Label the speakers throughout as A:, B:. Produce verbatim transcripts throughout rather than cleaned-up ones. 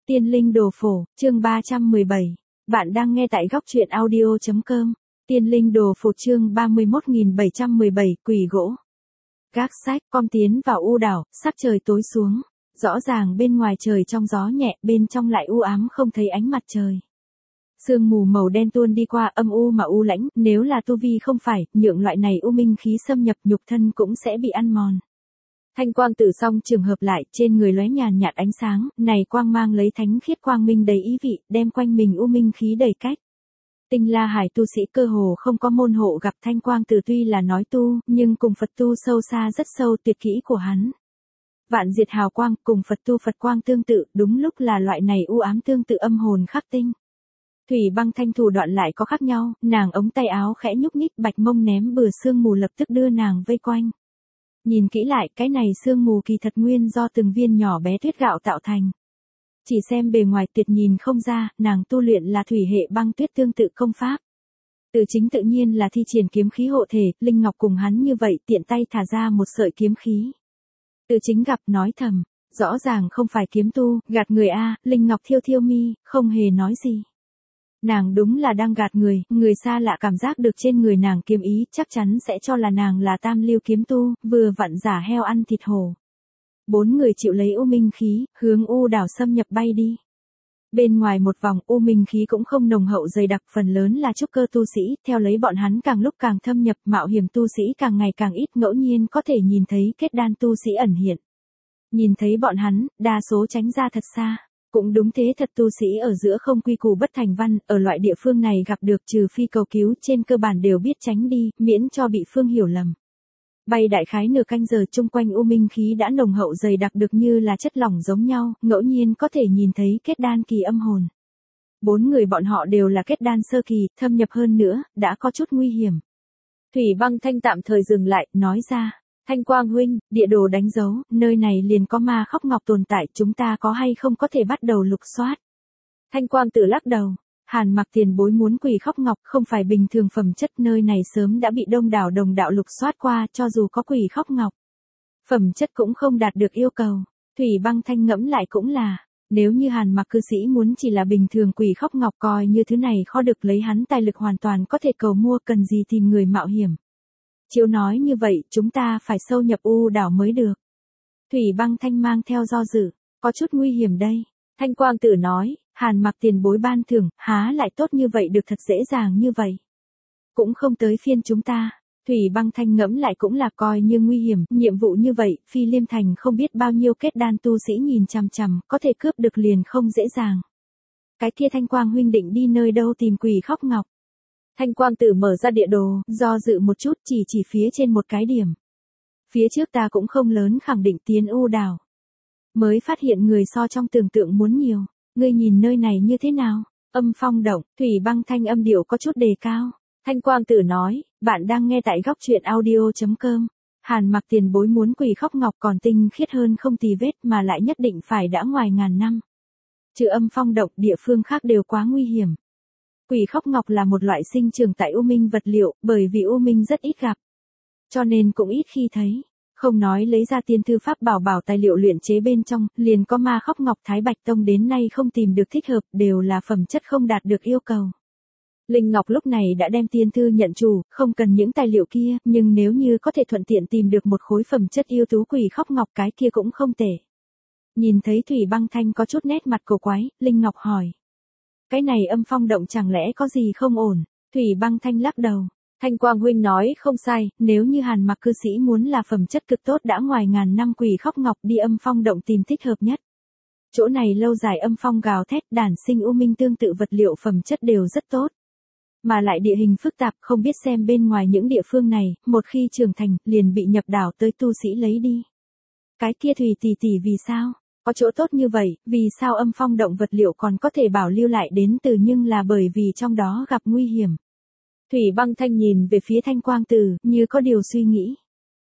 A: Tiên linh đồ phổ, chương ba trăm mười bảy. Bạn đang nghe tại góc truyện audio chấm com. Tiên linh đồ phổ chương ba mươi mốt nghìn bảy trăm mười bảy, quỷ gỗ. Gác sách, con tiến vào u đảo, sắc trời tối xuống. Rõ ràng bên ngoài trời trong gió nhẹ, bên trong lại u ám không thấy ánh mặt trời. Sương mù màu đen tuôn đi qua, âm u mà u lãnh, nếu là tu vi không phải, nhượng loại này u minh khí xâm nhập nhục thân cũng sẽ bị ăn mòn. Thanh quang tử song trường hợp lại, trên người lóe nhàn nhạt ánh sáng, này quang mang lấy thánh khiết quang minh đầy ý vị, đem quanh mình u minh khí đầy cách. Tinh La Hải tu sĩ cơ hồ không có môn hộ gặp thanh quang tử, tuy là nói tu, nhưng cùng Phật tu sâu xa rất sâu, tuyệt kỹ của hắn. Vạn diệt hào quang cùng Phật tu Phật quang tương tự, đúng lúc là loại này u ám tương tự âm hồn khắc tinh. Thủy Băng Thanh thủ đoạn lại có khác nhau, nàng ống tay áo khẽ nhúc nhích, bạch mông ném bừa sương mù lập tức đưa nàng vây quanh. Nhìn kỹ lại, cái này sương mù kỳ thật nguyên do từng viên nhỏ bé tuyết gạo tạo thành. Chỉ xem bề ngoài tuyệt nhìn không ra, nàng tu luyện là thủy hệ băng tuyết tương tự công pháp. Tự chính tự nhiên là thi triển kiếm khí hộ thể, Linh Ngọc cùng hắn như vậy tiện tay thả ra một sợi kiếm khí. Tự chính gặp nói thầm, rõ ràng không phải kiếm tu, gạt người a. Linh Ngọc thiêu thiêu mi, không hề nói gì. Nàng đúng là đang gạt người, người xa lạ cảm giác được trên người nàng kiếm ý, chắc chắn sẽ cho là nàng là tam lưu kiếm tu, vừa vặn giả heo ăn thịt hổ. Bốn người chịu lấy u minh khí, hướng u đảo xâm nhập bay đi. Bên ngoài một vòng, u minh khí cũng không nồng hậu dày đặc, phần lớn là trúc cơ tu sĩ, theo lấy bọn hắn càng lúc càng thâm nhập, mạo hiểm tu sĩ càng ngày càng ít, ngẫu nhiên có thể nhìn thấy kết đan tu sĩ ẩn hiện. Nhìn thấy bọn hắn, đa số tránh ra thật xa. Cũng đúng thế, thật tu sĩ ở giữa không quy củ bất thành văn, ở loại địa phương này gặp được trừ phi cầu cứu, trên cơ bản đều biết tránh đi, miễn cho bị phương hiểu lầm. Bay đại khái nửa canh giờ, chung quanh u minh khí đã nồng hậu dày đặc được như là chất lỏng giống nhau, ngẫu nhiên có thể nhìn thấy kết đan kỳ âm hồn. Bốn người bọn họ đều là kết đan sơ kỳ, thâm nhập hơn nữa, đã có chút nguy hiểm. Thủy Băng Thanh tạm thời dừng lại, nói ra. Thanh Quang huynh, địa đồ đánh dấu, nơi này liền có ma khóc ngọc tồn tại, chúng ta có hay không có thể bắt đầu lục soát. Thanh Quang Tử lắc đầu, Hàn Mặc tiền bối muốn quỷ khóc ngọc không phải bình thường phẩm chất, nơi này sớm đã bị đông đảo đồng đạo lục soát qua, cho dù có quỷ khóc ngọc. Phẩm chất cũng không đạt được yêu cầu. Thủy Băng Thanh ngẫm lại cũng là, nếu như Hàn Mặc cư sĩ muốn chỉ là bình thường quỷ khóc ngọc, coi như thứ này khó được, lấy hắn tài lực hoàn toàn có thể cầu mua, cần gì tìm người mạo hiểm. Chiếu nói như vậy, chúng ta phải sâu nhập u đảo mới được. Thủy Băng Thanh mang theo do dự, có chút nguy hiểm đây. Thanh Quang Tử nói, Hàn Mặc tiền bối ban thưởng, há lại tốt như vậy được, thật dễ dàng như vậy. Cũng không tới phiên chúng ta. Thủy Băng Thanh ngẫm lại cũng là coi như nguy hiểm, nhiệm vụ như vậy, Phi Liêm Thành không biết bao nhiêu kết đan tu sĩ nhìn chằm chằm, có thể cướp được liền không dễ dàng. Cái kia Thanh Quang huynh định đi nơi đâu tìm quỷ khóc ngọc? Thanh Quang Tử mở ra địa đồ, do dự một chút, chỉ chỉ phía trên một cái điểm. Phía trước ta cũng không lớn khẳng định tiến u đảo. Mới phát hiện người so trong tưởng tượng muốn nhiều, ngươi nhìn nơi này như thế nào? Âm phong động, Thủy Băng Thanh âm điệu có chút đề cao. Thanh Quang Tử nói, bạn đang nghe tại góc truyện audio chấm com. Hàn Mặc tiền bối muốn quỷ khóc ngọc còn tinh khiết hơn không tì vết, mà lại nhất định phải đã ngoài ngàn năm. Trừ âm phong động, địa phương khác đều quá nguy hiểm. Quỷ khóc ngọc là một loại sinh trưởng tại u minh vật liệu, bởi vì u minh rất ít gặp. Cho nên cũng ít khi thấy. Không nói lấy ra tiên thư pháp bảo bảo tài liệu luyện chế bên trong, liền có ma khóc ngọc Thái Bạch Tông đến nay không tìm được thích hợp, đều là phẩm chất không đạt được yêu cầu. Linh Ngọc lúc này đã đem tiên thư nhận chủ, không cần những tài liệu kia, nhưng nếu như có thể thuận tiện tìm được một khối phẩm chất yêu tú quỷ khóc ngọc, cái kia cũng không tệ. Nhìn thấy Thủy Băng Thanh có chút nét mặt cổ quái, Linh Ngọc hỏi. Cái này âm phong động chẳng lẽ có gì không ổn? Thủy Băng Thanh lắc đầu. Thanh Quang huynh nói không sai, nếu như Hàn Mặc cư sĩ muốn là phẩm chất cực tốt đã ngoài ngàn năm quỷ khóc ngọc, đi âm phong động tìm thích hợp nhất. Chỗ này lâu dài âm phong gào thét, đản sinh u minh tương tự vật liệu phẩm chất đều rất tốt. Mà lại địa hình phức tạp, không biết xem bên ngoài những địa phương này, một khi trưởng thành, liền bị nhập đảo tới tu sĩ lấy đi. Cái kia Thủy tỷ tỷ vì sao? Có chỗ tốt như vậy, vì sao âm phong động vật liệu còn có thể bảo lưu lại đến từ, nhưng là bởi vì trong đó gặp nguy hiểm. Thủy Băng Thanh nhìn về phía Thanh Quang Tử, như có điều suy nghĩ.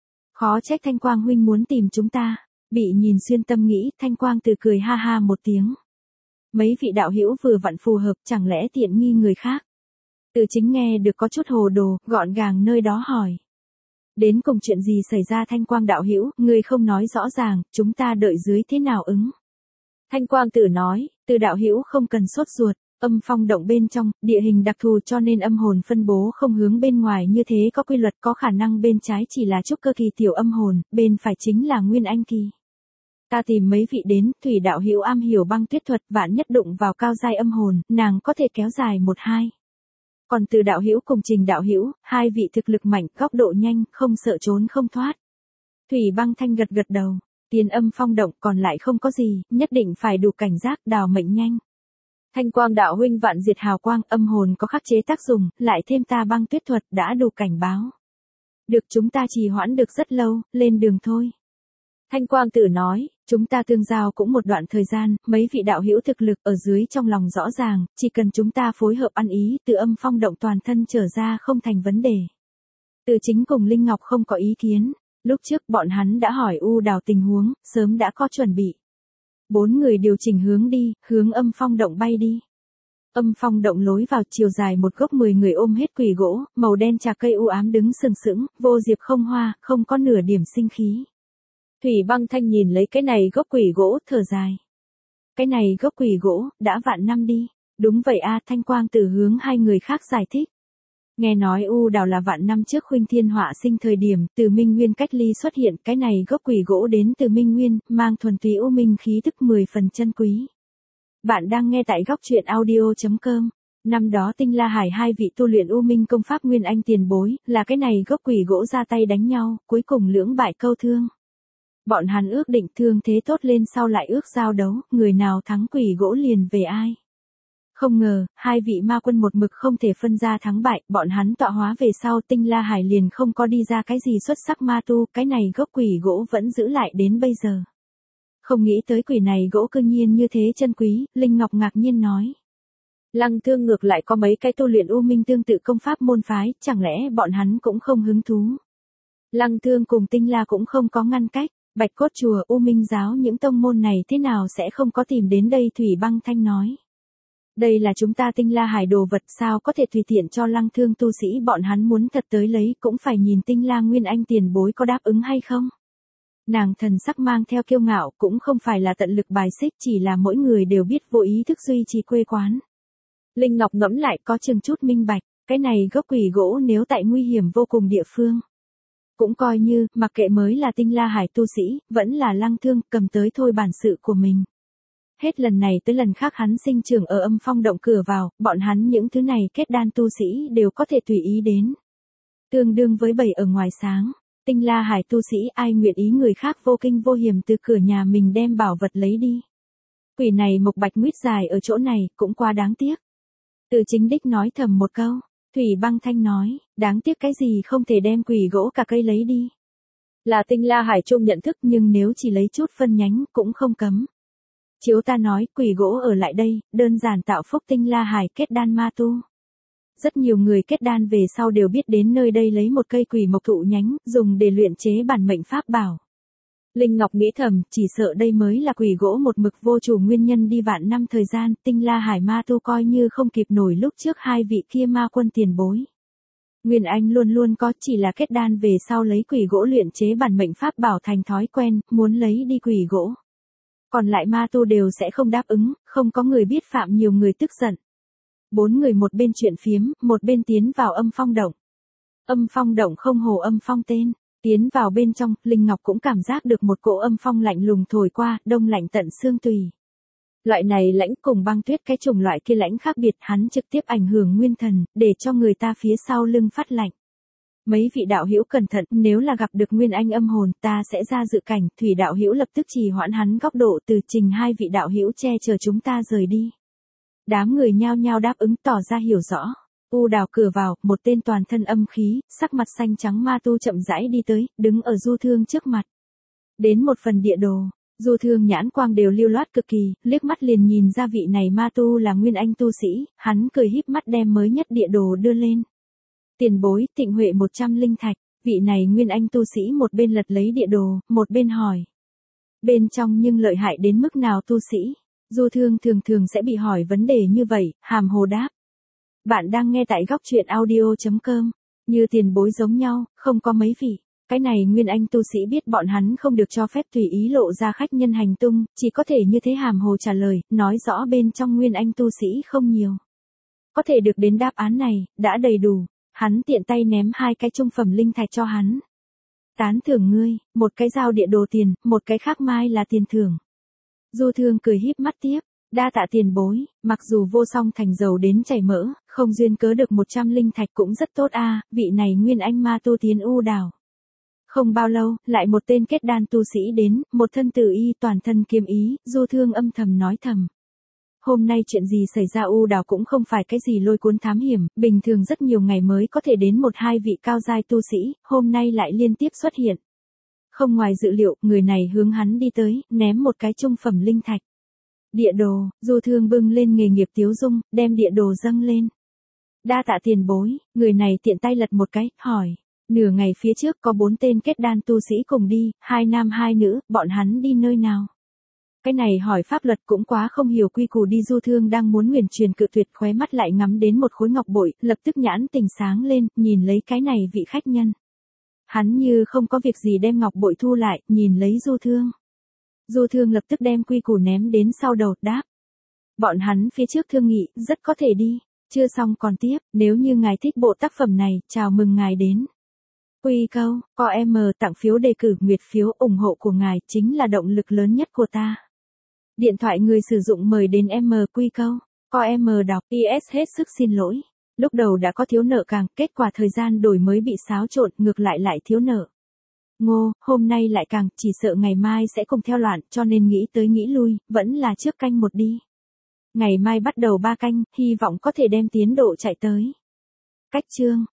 A: Khó trách Thanh Quang huynh muốn tìm chúng ta. Bị nhìn xuyên tâm nghĩ, Thanh Quang Tử cười ha ha một tiếng. Mấy vị đạo hữu vừa vặn phù hợp, chẳng lẽ tiện nghi người khác. Từ chính nghe được có chút hồ đồ, gọn gàng nơi đó hỏi. Đến cùng chuyện gì xảy ra Thanh Quang đạo hữu, ngươi không nói rõ ràng, chúng ta đợi dưới thế nào ứng. Thanh Quang Tử nói, Từ đạo hữu không cần sốt ruột, âm phong động bên trong, địa hình đặc thù cho nên âm hồn phân bố không hướng bên ngoài như thế có quy luật, có khả năng bên trái chỉ là trúc cơ kỳ tiểu âm hồn, bên phải chính là nguyên anh kỳ. Ta tìm mấy vị đến, Thủy đạo hữu am hiểu băng tuyết thuật, vạn nhất đụng vào cao giai âm hồn, nàng có thể kéo dài một hai. Còn Từ đạo hữu cùng Trình đạo hữu, hai vị thực lực mạnh, góc độ nhanh, không sợ trốn không thoát. Thủy Băng Thanh gật gật đầu, tiến âm phong động còn lại không có gì, nhất định phải đủ cảnh giác, đào mệnh nhanh. Thanh Quang đạo huynh vạn diệt hào quang, âm hồn có khắc chế tác dụng, lại thêm ta băng tuyết thuật đã đủ cảnh báo. Được, chúng ta trì hoãn được rất lâu, lên đường thôi. Thanh Quang Tử nói, chúng ta tương giao cũng một đoạn thời gian, mấy vị đạo hữu thực lực ở dưới trong lòng rõ ràng, chỉ cần chúng ta phối hợp ăn ý, từ âm phong động toàn thân trở ra không thành vấn đề. Từ Chính cùng Linh Ngọc không có ý kiến, lúc trước bọn hắn đã hỏi U Đào tình huống, sớm đã có chuẩn bị. Bốn người điều chỉnh hướng đi, hướng âm phong động bay đi. Âm phong động lối vào, chiều dài một gốc mười người ôm hết quỷ gỗ, màu đen trà cây u ám đứng sừng sững, vô diệp không hoa, không có nửa điểm sinh khí. Thủy Băng Thanh nhìn lấy cái này gốc quỷ gỗ, thở dài. Cái này gốc quỷ gỗ, đã vạn năm đi. Đúng vậy a, Thanh Quang Tử hướng hai người khác giải thích. Nghe nói U Đào là vạn năm trước Khuynh Thiên họa sinh thời điểm, từ Minh Nguyên cách ly xuất hiện, cái này gốc quỷ gỗ đến từ Minh Nguyên, mang thuần túy u minh khí tức mười phần chân quý. Bạn đang nghe tại góc truyện audio chấm com. Năm đó Tinh La Hải hai vị tu luyện u minh công pháp Nguyên Anh tiền bối, là cái này gốc quỷ gỗ ra tay đánh nhau, cuối cùng lưỡng bại câu thương. Bọn hắn ước định thương thế tốt lên sau lại ước giao đấu, người nào thắng quỷ gỗ liền về ai. Không ngờ, hai vị ma quân một mực không thể phân ra thắng bại, bọn hắn tọa hóa về sau Tinh La Hải liền không có đi ra cái gì xuất sắc ma tu, cái này gốc quỷ gỗ vẫn giữ lại đến bây giờ. Không nghĩ tới quỷ này gỗ cư nhiên như thế chân quý, Linh Ngọc ngạc nhiên nói. Lăng Thương ngược lại có mấy cái tu luyện u minh tương tự công pháp môn phái, chẳng lẽ bọn hắn cũng không hứng thú. Lăng Thương cùng Tinh La cũng không có ngăn cách, Bạch Cốt Chùa, U Minh Giáo những tông môn này thế nào sẽ không có tìm đến đây. Thủy Băng Thanh nói. Đây là chúng ta Tinh La Hải đồ vật, sao có thể tùy tiện cho Lăng Thương tu sĩ bọn hắn muốn thật tới lấy, cũng phải nhìn Tinh La Nguyên Anh tiền bối có đáp ứng hay không. Nàng thần sắc mang theo kiêu ngạo, cũng không phải là tận lực bài xích, chỉ là mỗi người đều biết vô ý thức duy trì quê quán. Linh Ngọc ngẫm lại có chừng chút minh bạch, cái này gốc quỷ gỗ nếu tại nguy hiểm vô cùng địa phương. Cũng coi như, mặc kệ mới là Tinh La Hải tu sĩ, vẫn là Lăng Thương, cầm tới thôi bản sự của mình. Hết lần này tới lần khác hắn sinh trưởng ở âm phong động cửa vào, bọn hắn những thứ này kết đan tu sĩ đều có thể tùy ý đến. Tương đương với bầy ở ngoài sáng, Tinh La Hải tu sĩ ai nguyện ý người khác vô kinh vô hiểm từ cửa nhà mình đem bảo vật lấy đi. Quỷ này mộc bạch nguyết dài ở chỗ này, cũng quá đáng tiếc. Từ Chính đích nói thầm một câu, Thủy Băng Thanh nói, đáng tiếc cái gì không thể đem quỷ gỗ cả cây lấy đi. Là Tinh La Hải chung nhận thức, nhưng nếu chỉ lấy chút phân nhánh cũng không cấm. Chiếu ta nói, quỷ gỗ ở lại đây, đơn giản tạo phúc Tinh La Hải kết đan ma tu. Rất nhiều người kết đan về sau đều biết đến nơi đây lấy một cây quỷ mộc thụ nhánh, dùng để luyện chế bản mệnh pháp bảo. Linh Ngọc nghĩ thầm, chỉ sợ đây mới là quỷ gỗ một mực vô chủ nguyên nhân đi vạn năm thời gian, Tinh La Hải ma tu coi như không kịp nổi lúc trước hai vị kia ma quân tiền bối. Nguyên Anh luôn luôn có, chỉ là kết đan về sau lấy quỷ gỗ luyện chế bản mệnh pháp bảo thành thói quen, muốn lấy đi quỷ gỗ. Còn lại ma tu đều sẽ không đáp ứng, không có người biết phạm nhiều người tức giận. Bốn người một bên chuyện phiếm, một bên tiến vào âm phong động. Âm phong động không hồ âm phong tên. Tiến vào bên trong, Linh Ngọc cũng cảm giác được một cỗ âm phong lạnh lùng thổi qua, đông lạnh tận xương tùy. Loại này lãnh cùng băng tuyết, cái chủng loại kia lãnh khác biệt, hắn trực tiếp ảnh hưởng nguyên thần, để cho người ta phía sau lưng phát lạnh. Mấy vị đạo hữu cẩn thận, nếu là gặp được nguyên anh âm hồn, ta sẽ ra dự cảnh. Thủy đạo hữu lập tức trì hoãn hắn góc độ, từ Trình hai vị đạo hữu che chở chúng ta rời đi. Đám người nhao nhao đáp ứng, tỏ ra hiểu rõ. U Đào cửa vào, một tên toàn thân âm khí, sắc mặt xanh trắng ma tu chậm rãi đi tới, đứng ở Du Thương trước mặt. Đến một phần địa đồ, Du Thương nhãn quang đều lưu loát cực kỳ, liếc mắt liền nhìn ra vị này ma tu là nguyên anh tu sĩ, hắn cười híp mắt đem mới nhất địa đồ đưa lên. Tiền bối, Tịnh Huệ một trăm linh thạch, vị này nguyên anh tu sĩ một bên lật lấy địa đồ, một bên hỏi. Bên trong nhưng lợi hại đến mức nào tu sĩ? Du Thương thường thường sẽ bị hỏi vấn đề như vậy, hàm hồ đáp. Bạn đang nghe tại góc truyện audio chấm com, như tiền bối giống nhau, không có mấy vị. Cái này Nguyên Anh tu sĩ biết bọn hắn không được cho phép tùy ý lộ ra khách nhân hành tung, chỉ có thể như thế hàm hồ trả lời, nói rõ bên trong Nguyên Anh tu sĩ không nhiều. Có thể được đến đáp án này, đã đầy đủ, hắn tiện tay ném hai cái trung phẩm linh thạch cho hắn. Tán thưởng ngươi, một cái giao địa đồ tiền, một cái khác mai là tiền thưởng. Du Thương cười híp mắt tiếp, đa tạ tiền bối, mặc dù vô song thành giàu đến chảy mỡ, không duyên cớ được một trăm linh thạch cũng rất tốt a, vị này Nguyên Anh ma tu tiến U đảo. Không bao lâu, lại một tên kết đan tu sĩ đến, một thân tử y toàn thân kiếm ý, Du Thương âm thầm nói thầm. Hôm nay chuyện gì xảy ra U đảo cũng không phải cái gì lôi cuốn thám hiểm, bình thường rất nhiều ngày mới có thể đến một hai vị cao giai tu sĩ, hôm nay lại liên tiếp xuất hiện. Không ngoài dự liệu, người này hướng hắn đi tới, ném một cái trung phẩm linh thạch. Địa đồ, Du Thương bưng lên nghề nghiệp tiếu dung, đem địa đồ dâng lên. Đa tạ tiền bối, người này tiện tay lật một cái, hỏi. Nửa ngày phía trước có bốn tên kết đan tu sĩ cùng đi, hai nam hai nữ, bọn hắn đi nơi nào? Cái này hỏi pháp luật cũng quá không hiểu quy củ đi. Du Thương đang muốn nguyền truyền cự tuyệt, khóe mắt lại ngắm đến một khối ngọc bội, lập tức nhãn tình sáng lên, nhìn lấy cái này vị khách nhân. Hắn như không có việc gì đem ngọc bội thu lại, nhìn lấy Du Thương. Du Thương lập tức đem quy củ ném đến sau đầu, đáp. Bọn hắn phía trước thương nghị, rất có thể đi. Chưa xong còn tiếp, nếu như ngài thích bộ tác phẩm này, chào mừng ngài đến. Quy câu, có em tặng phiếu đề cử, nguyệt phiếu ủng hộ của ngài chính là động lực lớn nhất của ta. Điện thoại người sử dụng mời đến em quy câu, có em đọc, pê ét hết sức xin lỗi. Lúc đầu đã có thiếu nợ càng, kết quả thời gian đổi mới bị xáo trộn, ngược lại lại thiếu nợ. Ngô, hôm nay lại càng, chỉ sợ ngày mai sẽ cùng theo loạn, cho nên nghĩ tới nghĩ lui, vẫn là trước canh một đi. Ngày mai bắt đầu ba canh, hy vọng có thể đem tiến độ chạy tới. Cách chương.